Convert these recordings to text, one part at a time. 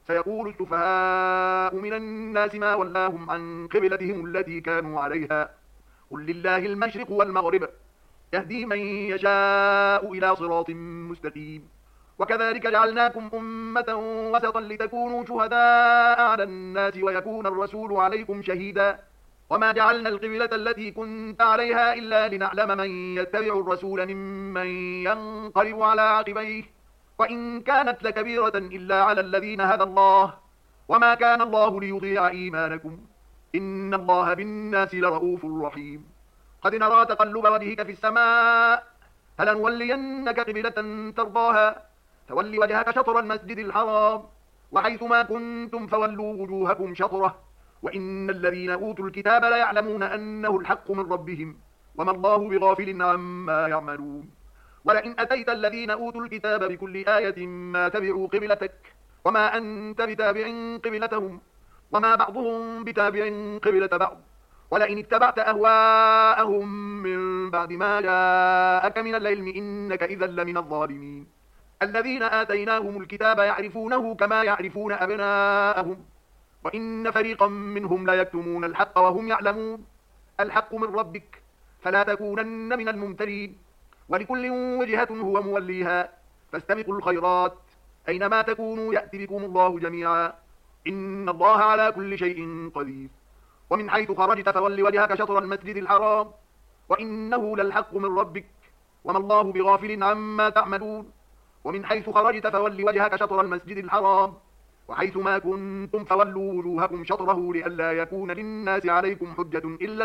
سيقول السفهاء من الناس ما ولاهم عن قبلتهم التي كانوا عليها قل لله المشرق والمغرب يهدي من يشاء إلى صراط مستقيم وكذلك جعلناكم أمة وسطا لتكونوا شهداء على الناس ويكون الرسول عليكم شهيدا وما جعلنا القبلة التي كنت عليها إلا لنعلم من يتبع الرسول ممن ينقلب على عقبيه وإن كانت لكبيرة إلا على الذين هدى الله وما كان الله ليضيع إيمانكم إن الله بالناس لرؤوف رحيم قد نرى تقلب وجهك في السماء فلنولينك قبلة ترضاها فول وجهك شطر المسجد الحرام وحيث ما كنتم فولوا وجوهكم شطره وإن الذين أوتوا الكتاب ليعلمون أنه الحق من ربهم وما الله بغافل عما يعملون ولئن أتيت الذين أوتوا الكتاب بكل آية ما تبعوا قبلتك وما أنت بتابع قبلتهم وما بعضهم بتابع قبلة بعض ولئن اتبعت أهواءهم من بعد ما جاءك من العلم إنك إذا لمن الظالمين الذين آتيناهم الكتاب يعرفونه كما يعرفون أبناءهم وإن فريقا منهم ليكتمون الحق وهم يعلمون الحق من ربك فلا تكونن من الممترين ولكل وجهة هو موليها فاستبقوا الخيرات أينما تكونوا يأتي بكم الله جميعا إن الله على كل شيء قدير ومن حيث خرجت فول وجهك شطر المسجد الحرام وإنه للحق من ربك وما الله بغافل عما تعملون ومن حيث خرجت فول وجهك شطر المسجد الحرام وحيث ما كنتم فولوا وجوهكم شطره لئلا يكون للناس عليكم حجة إلا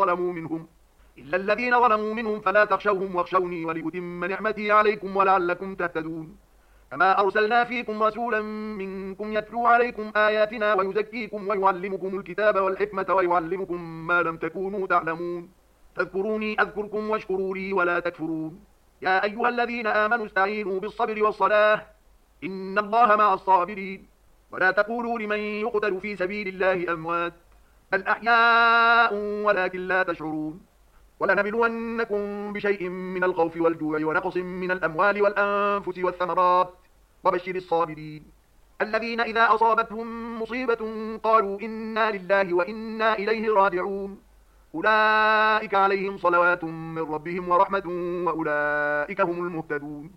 الذين ظلموا منهم فلا تخشوهم واخشوني ولأتم نعمتي عليكم ولعلكم تهتدون كما أرسلنا فيكم رسولا منكم يتلو عليكم آياتنا ويزكيكم ويعلمكم الكتاب والحكمة ويعلمكم ما لم تكونوا تعلمون فاذكروني أذكركم واشكروا لي ولا تكفرون يا أيها الذين آمنوا استعينوا بالصبر والصلاة إن الله مع الصابرين ولا تقولوا لمن يقتل في سبيل الله أموات بل أحياء ولكن لا تشعرون ولنبلونكم بشيء من الخوف والجوع ونقص من الأموال والأنفس والثمرات وبشر الصابرين الذين إذا أصابتهم مصيبة قالوا إنا لله وإنا إليه راجعون أولئك عليهم صلوات من ربهم ورحمة وأولئك هم المهتدون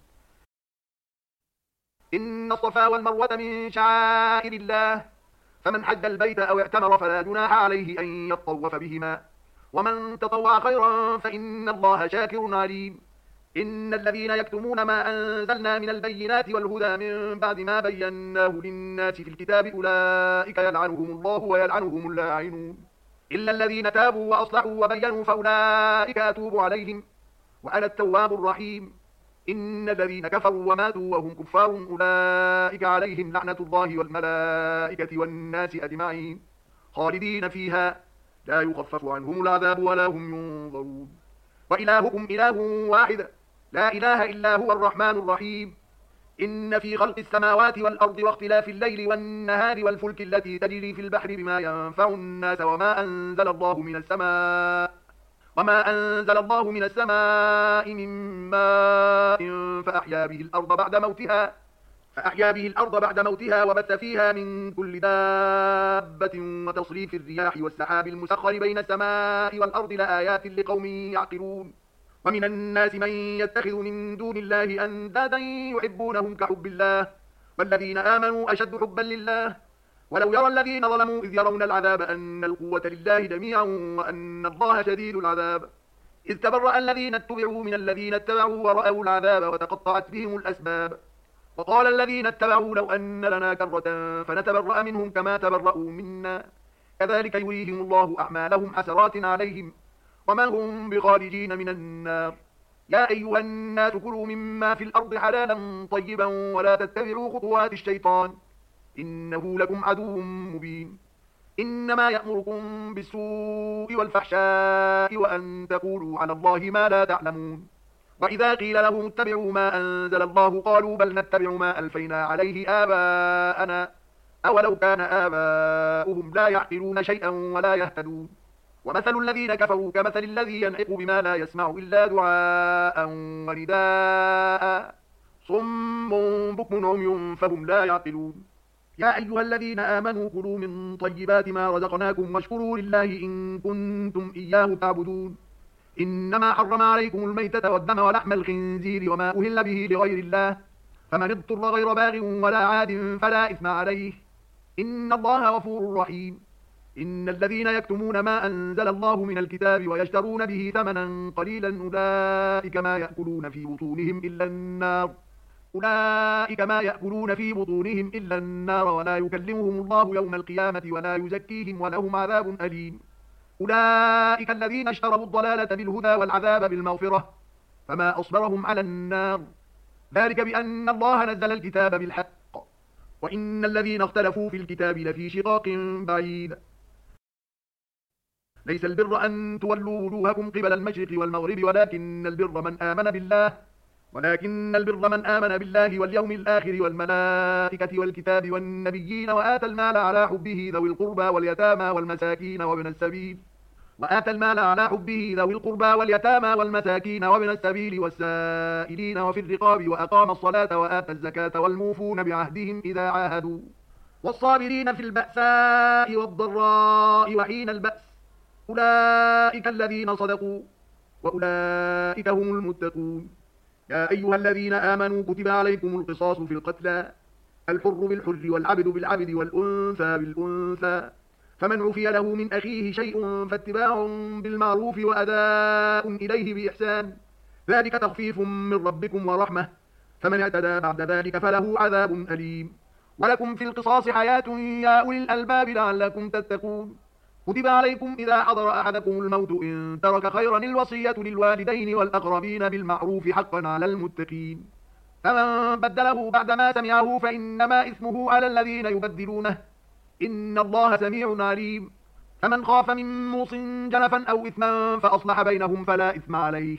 إن الصفا والمروة من شعائر الله فمن حج البيت أو اعتمر فلا جناح عليه أن يطوف بهما ومن تطوع خيرا فإن الله شاكر عليم إن الذين يكتمون ما أنزلنا من البينات والهدى من بعد ما بيناه للناس في الكتاب أولئك يلعنهم الله ويلعنهم اللاعنون إلا الذين تابوا وأصلحوا وبينوا فأولئك أتوب عليهم وأنا التواب الرحيم إن الذين كفروا وماتوا وهم كفار أولئك عليهم لعنة الله والملائكة والناس أجمعين خالدين فيها لا يخفف عنهم العذاب ولا هم ينظرون وإلهكم إله واحد لا إله إلا هو الرحمن الرحيم إن في خلق السماوات والأرض واختلاف الليل والنهار والفلك التي تجري في البحر بما ينفع الناس وما أنزل الله من السماء من ماء فأحيا به الأرض بعد موتها وبث فيها من كل دابة وتصريف الرياح والسحاب المسخر بين السماء والأرض لآيات لقوم يعقلون ومن الناس من يتخذ من دون الله أندادا يحبونهم كحب الله والذين آمنوا أشد حبا لله ولو يرى الذين ظلموا إذ يرون العذاب أن القوة لله جميعا وأن الله شديد العذاب إذ تبرأ الذين اتبعوا من الذين اتبعوا ورأوا العذاب وتقطعت بهم الأسباب وقال الذين اتبعوا لو أن لنا كرة فنتبرأ منهم كما تبرأوا منا كذلك يريهم الله أعمالهم حسرات عليهم وما هم بخارجين من النار يا أيها الناس كلوا مما في الأرض حلالا طيبا ولا تتبعوا خطوات الشيطان إنه لكم عدو مبين إنما يأمركم بالسوء والفحشاء وأن تقولوا على الله ما لا تعلمون وإذا قيل لهم اتبعوا ما أنزل الله قالوا بل نتبع ما ألفينا عليه آباءنا أولو كان آباؤهم لا يعقلون شيئا ولا يهتدون ومثل الذين كفروا كمثل الذي ينعق بما لا يسمع إلا دعاء ونداء صم بكم عمي فهم لا يعقلون يا أيها الذين آمنوا كلوا من طيبات ما رزقناكم واشكروا لله إن كنتم إياه تعبدون. إنما حرم عليكم الميتة والدم ولحم الخنزير وما أهل به لغير الله، فمن اضطر غير باغ ولا عاد فلا إثم عليه، إن الله غفور رحيم. إن الذين يكتمون ما أنزل الله من الكتاب ويشترون به ثمنا قليلا أولئك ما يأكلون في بطونهم إلا النار ولا يكلمهم الله يوم القيامة ولا يزكيهم ولهم عذاب أليم. أولئك الذين اشتروا الضلالة بالهدى والعذاب بالمغفرة فما أصبرهم على النار، ذلك بأن الله نزل الكتاب بالحق وإن الذين اختلفوا في الكتاب لفي شقاق بعيد. ليس البر أن تولوا وجوهكم قبل المشرق والمغرب ولكن البر من آمن بالله واليوم الآخر والملائكة والكتاب والنبيين وآتى المال على حبه ذوي القربى واليتامى والمساكين وابن السبيل والسائلين وفي الرقاب وأقام الصلاة وآتى الزكاة والموفون بعهدهم إذا عاهدوا والصابرين في البأساء والضراء وحين البأس، أولئك الذين صدقوا وأولئك هم المتقون. يا أيها الذين آمنوا كتب عليكم القصاص في القتلى، الحر بالحر والعبد بالعبد والأنثى بالأنثى، فمن عفي له من أخيه شيء فاتباع بالمعروف وأداء إليه بإحسان، ذلك تخفيف من ربكم ورحمة، فمن اعتدى بعد ذلك فله عذاب أليم. ولكم في القصاص حياة يا أولي الألباب لعلكم تتقون. كتب عليكم إذا حضر أحدكم الموت إن ترك خيرا الوصية للوالدين والأقربين بالمعروف حقا على المتقين، فمن بدله بعدما سمعه فإنما إثمه على الذين يبدلونه، إن الله سميع عليم. فمن خاف من موص جنفا أو إثما فأصلح بينهم فلا إثم عليه،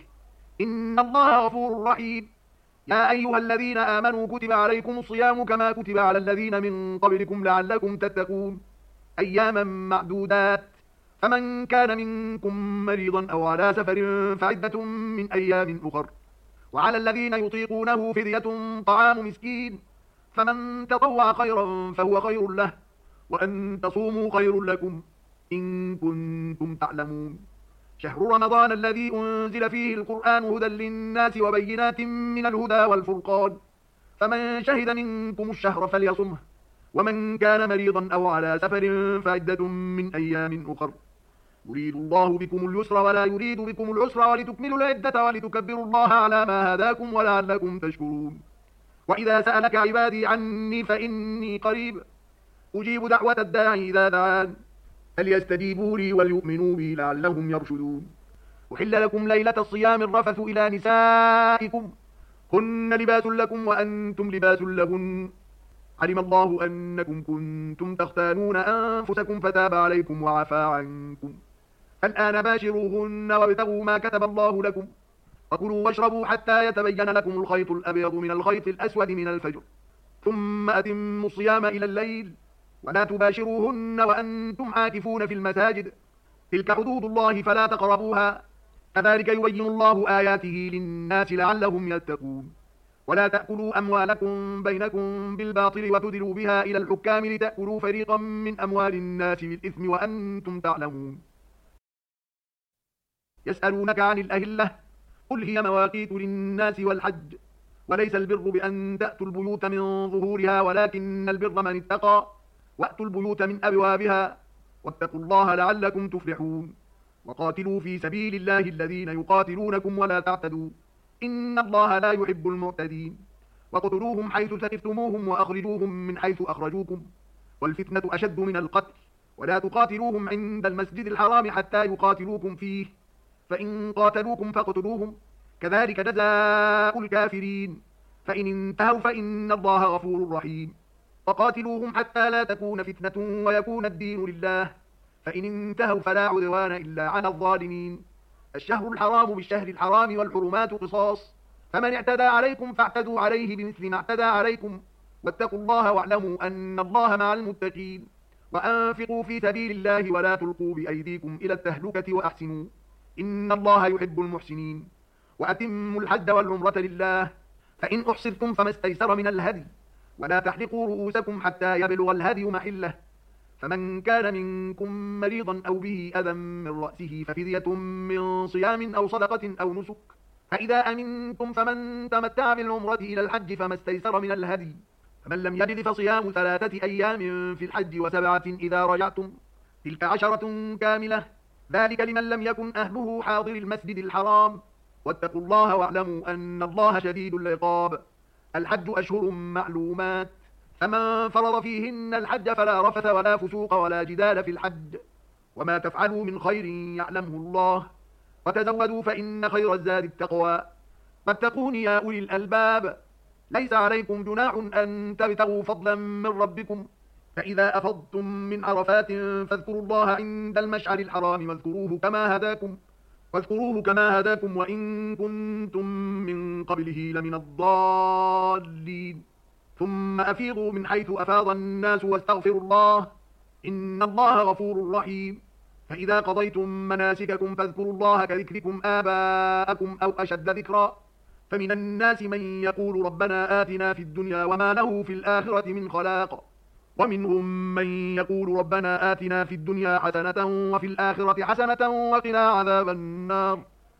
إن الله غفور رحيم. يا أيها الذين آمنوا كتب عليكم الصيام كما كتب على الذين من قبلكم لعلكم تتقون، أياما معدودات، فمن كان منكم مريضا أو على سفر فعدة من أيام أخر، وعلى الذين يطيقونه فدية طعام مسكين، فمن تطوع خيرا فهو خير له، وأن تصوموا خير لكم إن كنتم تعلمون. شهر رمضان الذي أنزل فيه القرآن هدى للناس وبينات من الهدى والفرقان، فمن شهد منكم الشهر فليصمه، ومن كان مريضا أو على سفر فعدة من أيام أخر، يريد الله بكم اليسر ولا يريد بكم العسر ولتكملوا العدة ولتكبروا الله على ما هداكم ولعلكم تشكرون. وإذا سألك عبادي عني فإني قريب أجيب دعوة الداعي إذا دعان، فليستجيبوا لي وليؤمنوا بي لعلهم يرشدون. أحل لكم ليلة الصيام الرفث إلى نسائكم هن لباس لكم وأنتم لباس لهن، علم الله أنكم كنتم تختانون أنفسكم فتاب عليكم وعفى عنكم، الآن باشروهن وابتغوا ما كتب الله لكم، وكلوا واشربوا حتى يتبين لكم الخيط الأبيض من الخيط الأسود من الفجر، ثم أتموا الصيام إلى الليل، ولا تباشروهن وأنتم عاكفون في المساجد، تلك حدود الله فلا تقربوها، كذلك يبين الله آياته للناس لعلهم يتقون. ولا تأكلوا أموالكم بينكم بالباطل وتدلوا بها إلى الحكام لتأكلوا فريقا من أموال الناس بالإثم وأنتم تعلمون. يسألونك عن الأهلة قل هي مواقيت للناس والحج، وليس البر بأن تأتوا البيوت من ظهورها ولكن البر من اتقى، وأتوا البيوت من أبوابها، واتقوا الله لعلكم تفلحون. وقاتلوا في سبيل الله الذين يقاتلونكم ولا تعتدوا، إن الله لا يحب المعتدين. وقتلوهم حيث ثقفتموهم وأخرجوهم من حيث أخرجوكم، والفتنة أشد من القتل، ولا تقاتلوهم عند المسجد الحرام حتى يقاتلوكم فيه، فإن قاتلوكم فاقتلوهم، كذلك جزاء الكافرين، فإن انتهوا فإن الله غفور رحيم. وقاتلوهم حتى لا تكون فتنة ويكون الدين لله، فإن انتهوا فلا عدوان إلا على الظالمين. الشهر الحرام بالشهر الحرام والحرمات قصاص، فمن اعتدى عليكم فاعتدوا عليه بمثل ما اعتدى عليكم، واتقوا الله واعلموا أن الله مع المتقين. وأنفقوا في سبيل الله ولا تلقوا بأيديكم إلى التهلكة وأحسنوا، إن الله يحب المحسنين. وأتموا الحج والعمرة لله، فإن أحصرتم فما استيسر من الهدي، ولا تحلقوا رؤوسكم حتى يبلغ الهدي محله، فمن كان منكم مريضا أو به أذى من رأسه ففدية من صيام أو صدقة أو نسك، فإذا أمنتم فمن تمتع بالعمرة إلى الحج فما استيسر من الهدي، فمن لم يجد فصيام 3 أيام في الحج و7 إذا رجعتم، تلك 10 كاملة، ذلك لمن لم يكن أهله حاضر المسجد الحرام. واتقوا الله واعلموا أن الله شديد العقاب. الحج أشهر معلومات، فمن فرض فيهن الحج فلا رفث ولا فسوق ولا جدال في الحج، وما تفعلوا من خير يعلمه الله، وتزودوا فإن خير الزاد التقوى، فاتقون يا أولي الألباب. ليس عليكم جناح أن تبتغوا فضلا من ربكم، فإذا أفضتم من عرفات فاذكروا الله عند المشعر الحرام واذكروه كما هداكم وإن كنتم من قبله لمن الضالين. ثم أفيضوا من حيث أفاض الناس واستغفروا الله، إن الله غفور رحيم. فإذا قضيتم مناسككم فاذكروا الله كذكركم آباءكم أو أشد ذكرا، فمن الناس من يقول ربنا آتنا في الدنيا وما له في الآخرة من خلاق، ومنهم من يقول ربنا آتنا في الدنيا حسنة وفي الآخرة حسنة وقنا عذاب النار،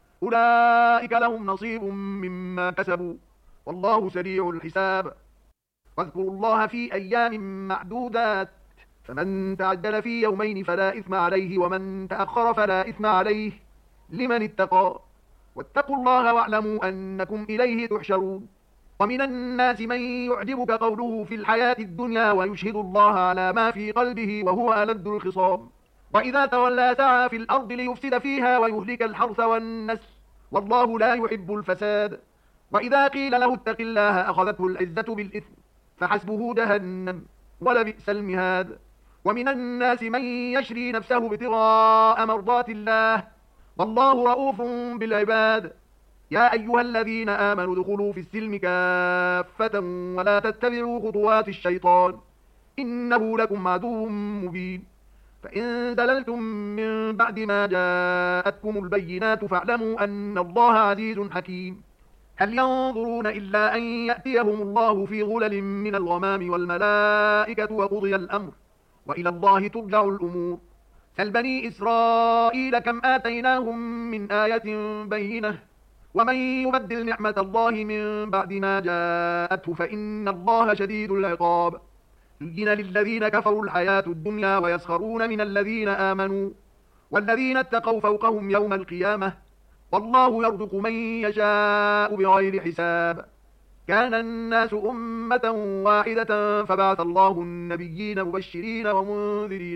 أولئك لهم نصيب مما كسبوا والله سريع الحساب. واذكروا الله في أيام معدودات، فمن تعجل في يومين فلا إثم عليه ومن تأخر فلا إثم عليه لمن اتقى، واتقوا الله واعلموا أنكم إليه تحشرون. ومن الناس من يعجبك قوله في الحياة الدنيا ويشهد الله على ما في قلبه وهو ألد الخصام، وإذا تولى سعى في الأرض ليفسد فيها ويهلك الحرث والنسل، والله لا يحب الفساد. وإذا قيل له اتق الله أخذته العزة بالإثم فحسبه جهنم ولبئس المهاد. ومن الناس من يشري نفسه ابتغاء مرضات الله والله رؤوف بالعباد. يا أيها الذين آمنوا ادخلوا في السلم كافة ولا تتبعوا خطوات الشيطان إنه لكم عدو مبين. فإن دللتم من بعد ما جاءتكم البينات فاعلموا أن الله عزيز حكيم. هل ينظرون إلا أن يأتيهم الله في غلل من الغمام والملائكة وقضي الأمر وإلى الله ترجع الأمور. سل بني إسرائيل كم آتيناهم من آية بينة ومن يبدل نعمة الله من بعد ما جاءته فإن الله شديد العقاب. زين للذين كفروا الحياة الدنيا ويسخرون من الذين آمنوا والذين اتقوا فوقهم يوم القيامة والله يرزق من يشاء بغير حساب. كان الناس أمة واحدة فبعث الله النبيين مبشرين ومنذرين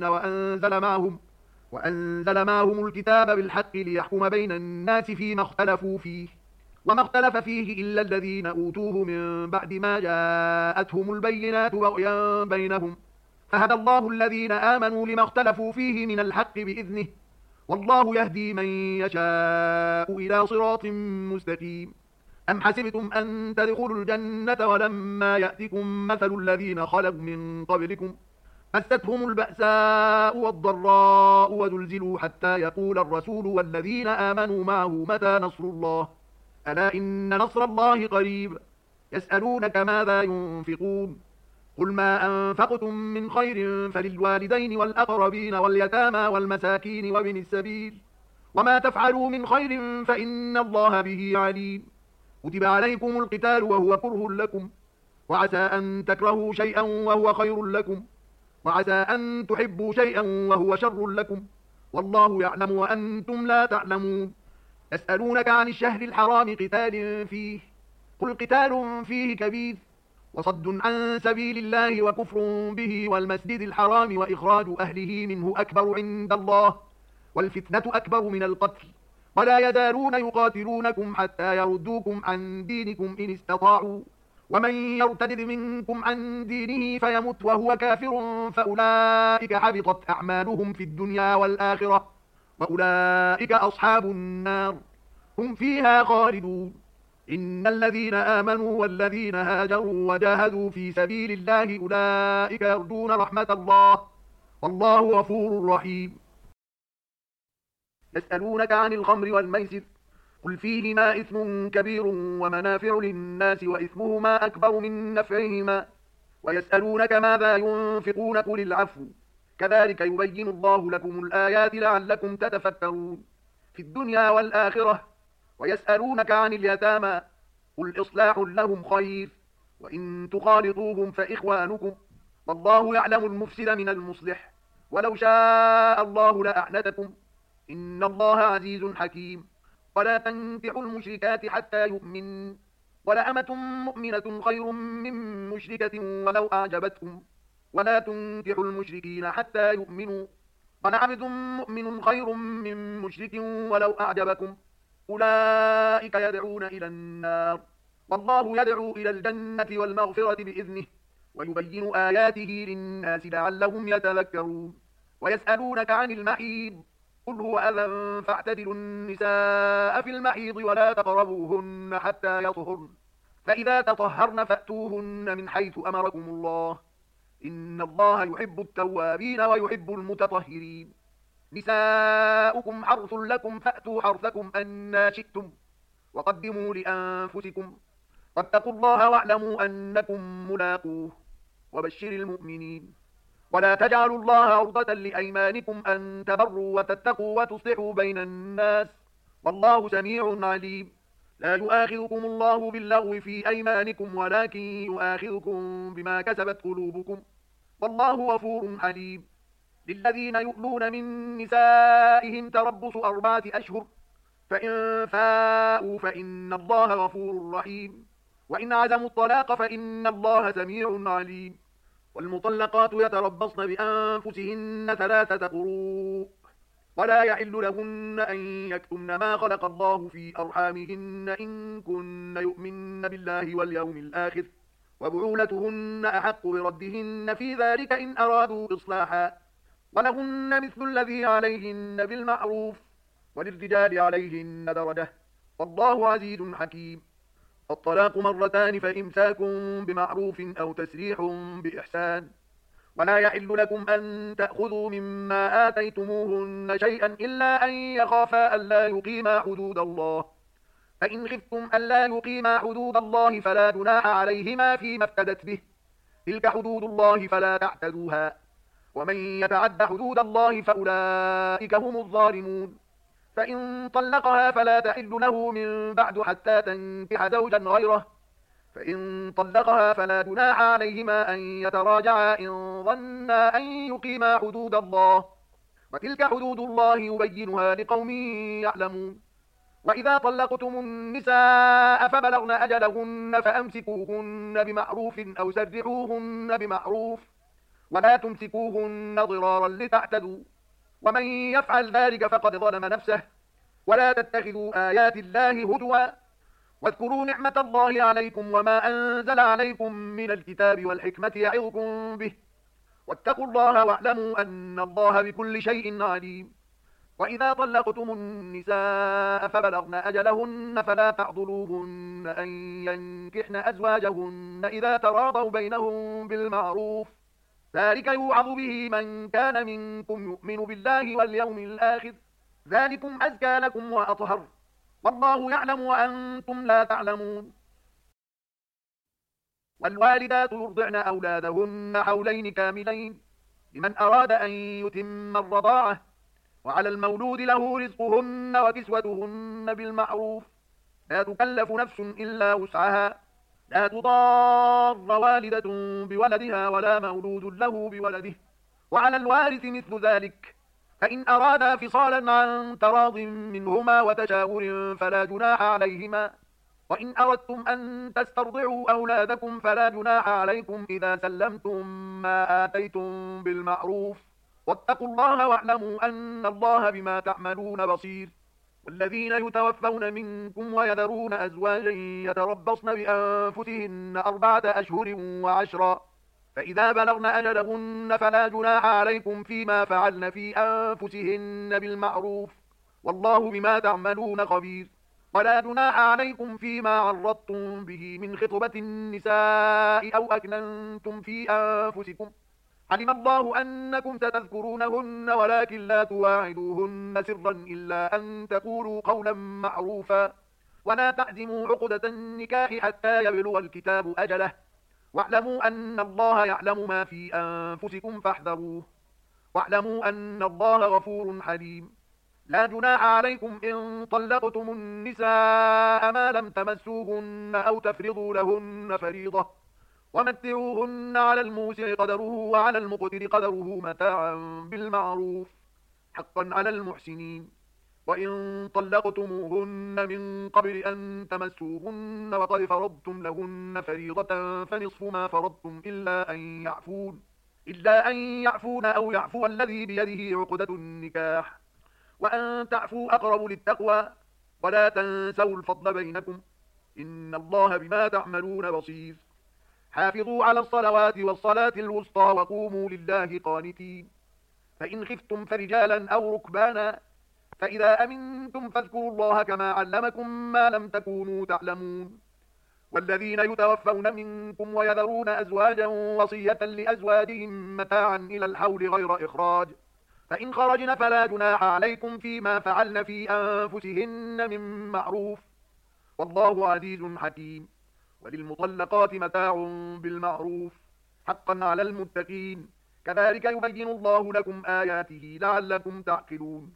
وأنزل معهم الكتاب بالحق ليحكم بين الناس فيما اختلفوا فيه وما اختلف فيه إلا الذين أوتوه من بعد ما جاءتهم البينات بغيا بينهم فهدى الله الذين آمنوا لما اختلفوا فيه من الحق بإذنه والله يهدي من يشاء إلى صراط مستقيم. أم حسبتم أن تدخلوا الجنة ولما يأتكم مثل الذين خلوا من قبلكم مستهم البأساء والضراء وزلزلوا حتى يقول الرسول والذين آمنوا معه متى نصر الله ألا إن نصر الله قريب. يسألونك ماذا ينفقون قل ما أنفقتم من خير فللوالدين والأقربين واليتامى والمساكين وابن السبيل وما تفعلوا من خير فإن الله به عليم. كتب عليكم القتال وهو كره لكم وعسى أن تكرهوا شيئا وهو خير لكم وعسى أن تحبوا شيئا وهو شر لكم والله يعلم وأنتم لا تعلمون. يسألونك عن الشهر الحرام قتال فيه قل قتال فيه كبير وصد عن سبيل الله وكفر به والمسجد الحرام وإخراج أهله منه أكبر عند الله والفتنة أكبر من القتل ولا يزالون يقاتلونكم حتى يردوكم عن دينكم إن استطاعوا ومن يرتد منكم عن دينه فيمت وهو كافر فأولئك حبطت أعمالهم في الدنيا والآخرة وأولئك أصحاب النار هم فيها خالدون. إن الذين آمنوا والذين هاجروا وجاهدوا في سبيل الله أولئك يرجون رحمة الله والله غفور رحيم. يسألونك عن الخمر والميسر قل فيهما إثم كبير ومنافع للناس وإثمهما أكبر من نفعهما ويسألونك ماذا ينفقون قل العفو كذلك يبين الله لكم الآيات لعلكم تتفكرون في الدنيا والآخرة. ويسألونك عن اليتامى قل إصلاح لهم خير وإن تخالطوهم فإخوانكم والله يعلم المفسد من المصلح ولو شاء الله لأعنتكم إن الله عزيز حكيم. ولا تنكحوا المشركات حتى يؤمن ولأمة مؤمنة خير من مشركة ولو أعجبتكم ولا تنكحوا المشركين حتى يؤمنوا ولعبد مؤمن خير من مشرك ولو أعجبكم أولئك يدعون إلى النار والله يدعو إلى الجنة والمغفرة بإذنه ويبين آياته للناس لعلهم يتذكرون. ويسألونك عن المحيض قل هو أذى فاعتدلوا النساء في المحيض ولا تقربوهن حتى يطهرن فإذا تطهرن فأتوهن من حيث أمركم الله إن الله يحب التوابين ويحب المتطهرين. نساؤكم حرث لكم فأتوا حرثكم أنى شئتم وقدموا لأنفسكم واتقوا الله واعلموا أنكم ملاقوه وبشر المؤمنين. ولا تجعلوا الله عرضة لأيمانكم أن تبروا وتتقوا وتصلحوا بين الناس والله سميع عليم. لا يؤاخذكم الله باللغو في أيمانكم ولكن يؤاخذكم بما كسبت قلوبكم والله غفور حليم. للذين يؤلون من نسائهم تربص 4 أشهر فإن فاءوا فإن الله غفور رحيم وإن عزموا الطلاق فإن الله سميع عليم. والمطلقات يتربصن بأنفسهن 3 قروء ولا يحل لهن أن يكتمن ما خلق الله في أرحامهن إن كن يؤمن بالله واليوم الآخر وبعولتهن أحق بردهن في ذلك إن أرادوا إصلاحا ولهن مثل الذي عليهن بالمعروف وللرجال عليهن درجة والله عزيز حكيم. الطلاق 2 فإمساك بمعروف أو تسريح بإحسان ولا يحل لكم أن تأخذوا مما آتيتموهن شيئا إلا أن يخافا ألا يقيما حدود الله فإن خفتم ألا يقيما حدود الله فلا جناح عليهما فيما افتدت به تلك حدود الله فلا تعتدوها ومن يتعد حدود الله فأولئك هم الظالمون. فإن طلقها فلا تحل له من بعد حتى تنكح زوجا غيره فإن طلقها فلا جناح عليهما أن يتراجعا إن ظنا أن يقيما حدود الله وتلك حدود الله يبينها لقوم يعلمون. وإذا طلقتم النساء فبلغن أجلهن فأمسكوهن بمعروف أو سرحوهن بمعروف ولا تمسكوهن ضرارا لتعتدوا ومن يفعل ذلك فقد ظلم نفسه. ولا تتخذوا آيات الله هزوا واذكروا نعمة الله عليكم وما أنزل عليكم من الكتاب والحكمة يعظكم به واتقوا الله واعلموا أن الله بكل شيء عليم. وإذا طلقتم النساء فبلغن أجلهن فلا تعضلوهن أن ينكحن أزواجهن إذا تراضوا بينهم بالمعروف ذلك يوعظ به من كان منكم يؤمن بالله واليوم الآخر ذلكم أزكى لكم وأطهر والله يعلم وأنتم لا تعلمون. والوالدات يرضعن أولادهن حولين كاملين لمن أراد أن يتم الرضاعة وعلى المولود له رزقهن وكسوتهن بالمعروف لا تكلف نفس إلا وسعها لا تضار والدة بولدها ولا مولود له بولده وعلى الوارث مثل ذلك فإن أرادا فصالا عن تراض منهما وتشاور فلا جناح عليهما وإن أردتم أن تسترضعوا أولادكم فلا جناح عليكم إذا سلمتم ما آتيتم بالمعروف واتقوا الله واعلموا أن الله بما تعملون بصير. والذين يتوفون منكم ويذرون أزواجا يتربصن بأنفسهن 4 أشهر و10 فإذا بلغن أجلهن فلا جناح عليكم فيما فعلن في أنفسهن بالمعروف والله بما تعملون خبير. ولا جناح عليكم فيما عرضتم به من خطبة النساء أو أكننتم في أنفسكم علم الله أنكم ستذكرونهن ولكن لا تواعدوهن سرا إلا أن تقولوا قولا معروفا ولا تعزموا عقدة النكاح حتى يبلغ الكتاب أجله واعلموا أن الله يعلم ما في أنفسكم فاحذروه واعلموا أن الله غفور حليم لا جناح عليكم إن طلقتم النساء ما لم تمسوهن أو تفرضوا لهن فريضة ومتعوهن على الموسع قدره وعلى المقتر قدره متاعا بالمعروف حقا على المحسنين وإن طلقتموهن من قبل أن تمسوهن وقد فرضتم لهن فريضة فنصف ما فرضتم إلا أن يعفون أو يعفو الذي بيده عقدة النكاح وأن تعفوا أقرب للتقوى ولا تنسوا الفضل بينكم إن الله بما تعملون بصير حافظوا على الصلوات والصلاة الوسطى وقوموا لله قانتين فإن خفتم فرجالا أو ركبانا فإذا أمنتم فاذكروا الله كما علمكم ما لم تكونوا تعلمون والذين يتوفون منكم ويذرون أزواجا وصية لأزواجهم متاعا إلى الحول غير إخراج فإن خرجن فلا جناح عليكم فيما فعلن في أنفسهن من معروف والله عزيز حكيم وللمطلقات متاع بالمعروف حقا على المتقين كذلك يبين الله لكم آياته لعلكم تعقلون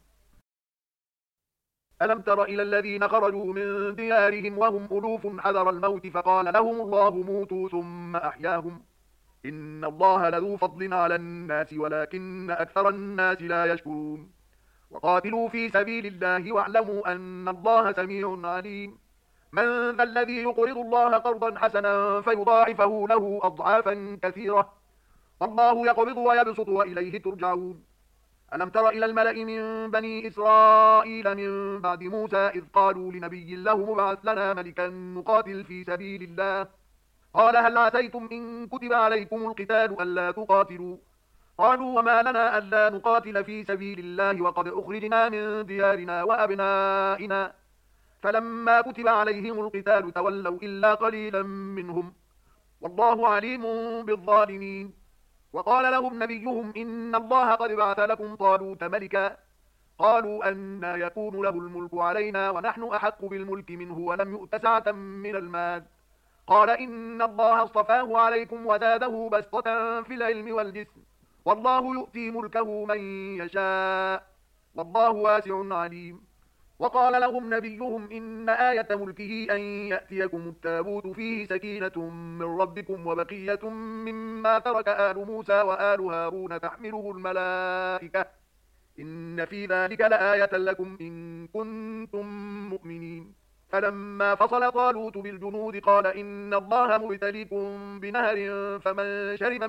ألم تر إلى الذين خرجوا من ديارهم وهم ألوف حذر الموت فقال لهم الله موتوا ثم أحياهم إن الله لذو فضل على الناس ولكن أكثر الناس لا يشكرون وقاتلوا في سبيل الله واعلموا أن الله سميع عليم من ذا الذي يقرض الله قرضا حسنا فيضاعفه له أضعافا كثيرة والله يقبض ويبسط وإليه ترجعون ألم تر إلى الملأ من بني إسرائيل من بعد موسى إذ قالوا لنبي له مبعث لنا ملكا نقاتل في سبيل الله قال هل عسيتم إن كتب عليكم القتال ألا تقاتلوا قالوا وما لنا ألا نقاتل في سبيل الله وقد أخرجنا من ديارنا وأبنائنا فلما كتب عليهم القتال تولوا إلا قليلا منهم والله عليم بالظالمين وقال لهم نبيهم إن الله قد بعث لكم طالوت ملكا قالوا أنى يكون له الملك علينا ونحن أحق بالملك منه ولم يؤت سعة من المال قال إن الله اصطفاه عليكم وزاده بسطة في العلم والجسم والله يؤتي ملكه من يشاء والله واسع عليم وقال لهم نبيهم إن آية ملكه أن يأتيكم التابوت فيه سكينة من ربكم وبقية مما ترك آل موسى وآل هارون تحمله الملائكة إن في ذلك لآية لكم إن كنتم مؤمنين فلما فصل طالوت بالجنود قال إن الله مبتليكم بنهر فمن شرب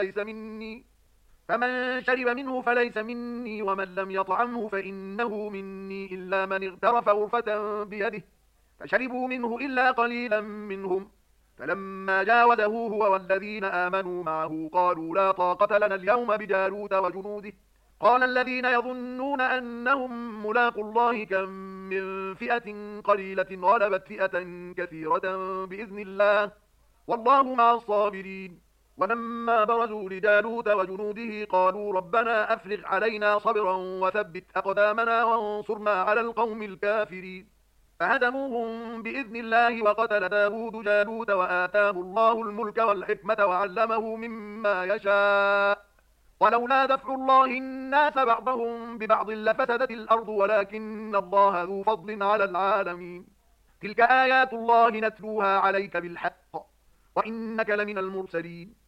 منه فليس مني ومن لم يطعمه فإنه مني إلا من اغترف غرفة بيده فشربوا منه إلا قليلا منهم فلما جاوزه هو والذين آمنوا معه قالوا لا طاقة لنا اليوم بجالوت وجنوده قال الذين يظنون أنهم ملاقوا الله كم من فئة قليلة غلبت فئة كثيرة بإذن الله والله مع الصابرين ولما برزوا لجالوت وجنوده قالوا ربنا أفرغ علينا صبرا وثبت أقدامنا وانصرنا على القوم الكافرين فهزموهم بإذن الله وقتل داود جالوت وآتاه الله الملك والحكمة وعلمه مما يشاء ولولا دفع الله الناس بعضهم ببعض لفسدت الأرض ولكن الله ذو فضل على العالمين تلك آيات الله نتلوها عليك بالحق وإنك لمن المرسلين